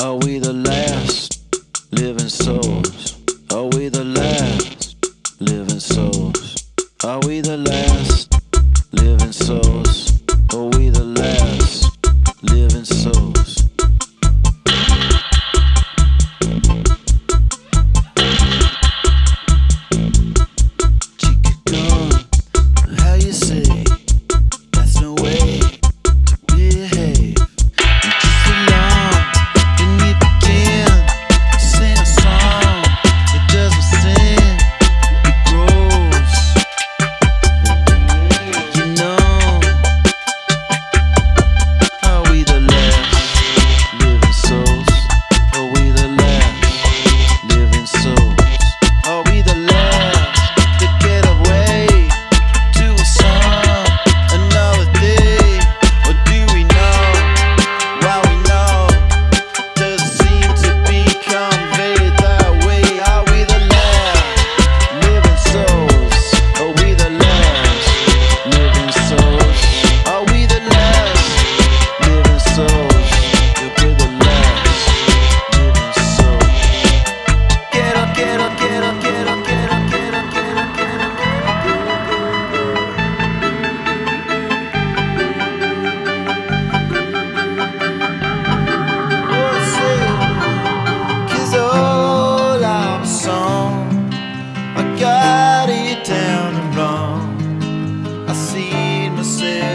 Are we the last living souls? Are we the last living souls? Are we the last living souls? Are we the last living souls? Chica gone, how you say? That's no way to behave. Got it down and wrong. I seen myself